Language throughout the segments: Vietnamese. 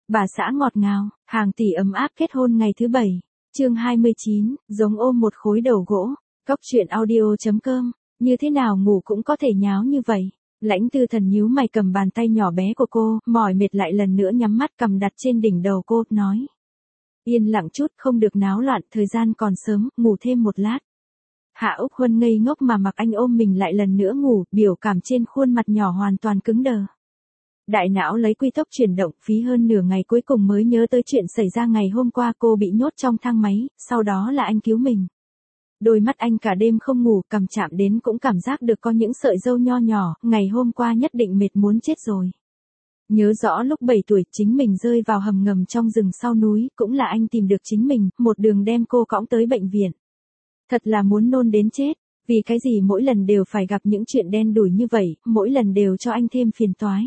Bà xã ngọt ngào, hàng tỷ ấm áp kết hôn ngày thứ 7. Chương 29, giống ôm một khối đầu gỗ. Cóc truyện audio.com. Như thế nào ngủ cũng có thể nháo như vậy. Lãnh Tư Thần nhíu mày cầm bàn tay nhỏ bé của cô, mỏi mệt lại lần nữa nhắm mắt cầm đặt trên đỉnh đầu cô, nói. Yên lặng chút, không được náo loạn, thời gian còn sớm, ngủ thêm một lát. Hạ Úc Huân ngây ngốc mà mặc anh ôm mình lại lần nữa ngủ, biểu cảm trên khuôn mặt nhỏ hoàn toàn cứng đờ. Đại não lấy quy tốc chuyển động, phí hơn nửa ngày cuối cùng mới nhớ tới chuyện xảy ra ngày hôm qua cô bị nhốt trong thang máy, sau đó là anh cứu mình. Đôi mắt anh cả đêm không ngủ, cầm chạm đến cũng cảm giác được có những sợi râu nho nhỏ, ngày hôm qua nhất định mệt muốn chết rồi. Nhớ rõ lúc 7 tuổi chính mình rơi vào hầm ngầm trong rừng sau núi, cũng là anh tìm được chính mình, một đường đem cô cõng tới bệnh viện. Thật là muốn nôn đến chết, vì cái gì mỗi lần đều phải gặp những chuyện đen đủi như vậy, mỗi lần đều cho anh thêm phiền toái.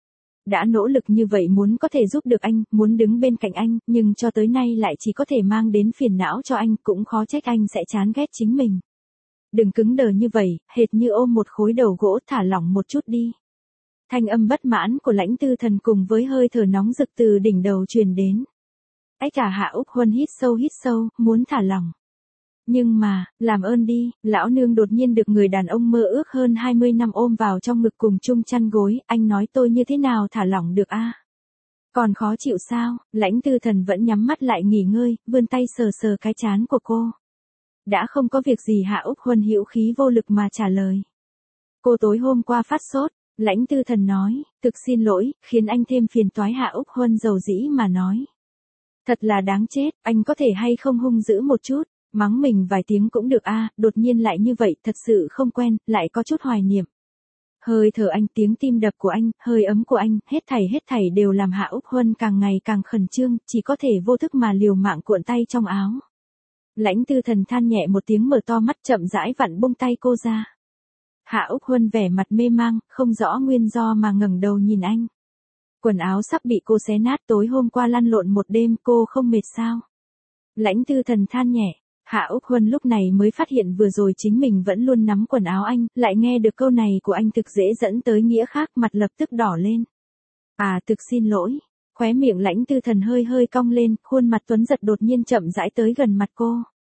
Đã nỗ lực như vậy muốn có thể giúp được anh, muốn đứng bên cạnh anh, nhưng cho tới nay lại chỉ có thể mang đến phiền não cho anh, cũng khó trách anh sẽ chán ghét chính mình. Đừng cứng đờ như vậy, hệt như ôm một khối đầu gỗ, thả lỏng một chút đi. Thanh âm bất mãn của Lãnh Tư Thần cùng với hơi thở nóng rực từ đỉnh đầu truyền đến. Ách cả Hạ Úc Huân hít sâu, muốn thả lỏng. Nhưng mà, làm ơn đi, lão nương đột nhiên được người đàn ông mơ ước hơn 20 năm ôm vào trong ngực cùng chung chăn gối, anh nói tôi như thế nào thả lỏng được a? Còn khó chịu sao? Lãnh Tư Thần vẫn nhắm mắt lại nghỉ ngơi, vươn tay sờ cái trán của cô. Đã không có việc gì. Hạ Úc Huân hữu khí vô lực mà trả lời. Cô tối hôm qua phát sốt, Lãnh Tư Thần nói, thực xin lỗi, khiến anh thêm phiền toái. Hạ Úc Huân dầu dĩ mà nói. Thật là đáng chết, anh có thể hay không hung dữ một chút? Mắng mình vài tiếng cũng được a, đột nhiên lại như vậy, thật sự không quen, lại có chút hoài niệm. Hơi thở anh, tiếng tim đập của anh, hơi ấm của anh, hết thảy đều làm Hạ Úc Huân càng ngày càng khẩn trương, chỉ có thể vô thức mà liều mạng cuộn tay trong áo. Lãnh Tư Thần than nhẹ một tiếng, mở to mắt chậm rãi vặn buông tay cô ra. Hạ Úc Huân vẻ mặt mê mang, không rõ nguyên do mà ngẩng đầu nhìn anh. Quần áo sắp bị cô xé nát, tối hôm qua lăn lộn một đêm, cô không mệt sao? Lãnh Tư Thần than nhẹ. Hạ Úc Huân lúc này mới phát hiện vừa rồi chính mình vẫn luôn nắm quần áo anh, lại nghe được câu này của anh thực dễ dẫn tới nghĩa khác, mặt lập tức đỏ lên. À, thực xin lỗi. Khóe miệng Lãnh Tư Thần hơi cong lên, khuôn mặt tuấn giật đột nhiên chậm rãi tới gần mặt cô.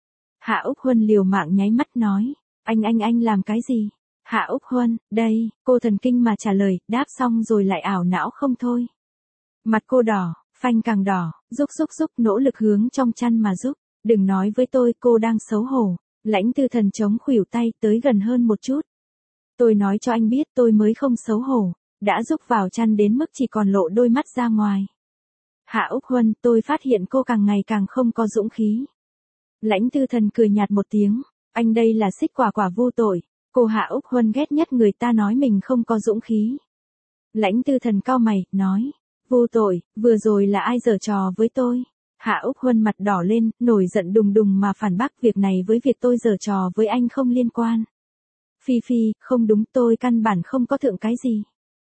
Hạ Úc Huân liều mạng nháy mắt nói, anh làm cái gì? Hạ Úc Huân, đây, cô thần kinh mà trả lời, đáp xong rồi lại ảo não không thôi. Mặt cô đỏ, phanh càng đỏ, rúc nỗ lực hướng trong chăn mà giúp. Đừng nói với tôi, cô đang xấu hổ. Lãnh Tư Thần chống khuỷu tay tới gần hơn một chút. Tôi nói cho anh biết tôi mới không xấu hổ, đã rúc vào chăn đến mức chỉ còn lộ đôi mắt ra ngoài. Hạ Úc Huân, tôi phát hiện cô càng ngày càng không có dũng khí. Lãnh Tư Thần cười nhạt một tiếng, anh đây là xích quả vô tội. Cô Hạ Úc Huân ghét nhất người ta nói mình không có dũng khí. Lãnh Tư Thần cau mày, nói, vô tội, vừa rồi là ai giở trò với tôi? Hạ Úc Huân mặt đỏ lên, nổi giận đùng mà phản bác, việc này với việc tôi giở trò với anh không liên quan. Phi, không đúng, tôi căn bản không có thượng cái gì.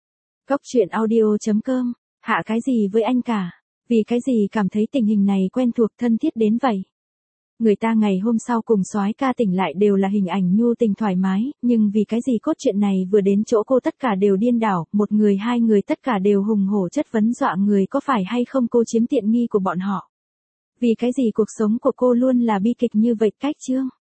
Cóc truyện audio.com, hạ cái gì với anh cả, vì cái gì cảm thấy tình hình này quen thuộc thân thiết đến vậy. Người ta ngày hôm sau cùng soái ca tỉnh lại đều là hình ảnh nhu tình thoải mái, nhưng vì cái gì cốt truyện này vừa đến chỗ cô tất cả đều điên đảo, một người hai người tất cả đều hùng hổ chất vấn dọa người, có phải hay không cô chiếm tiện nghi của bọn họ. Vì cái gì cuộc sống của cô luôn là bi kịch như vậy? Cách chương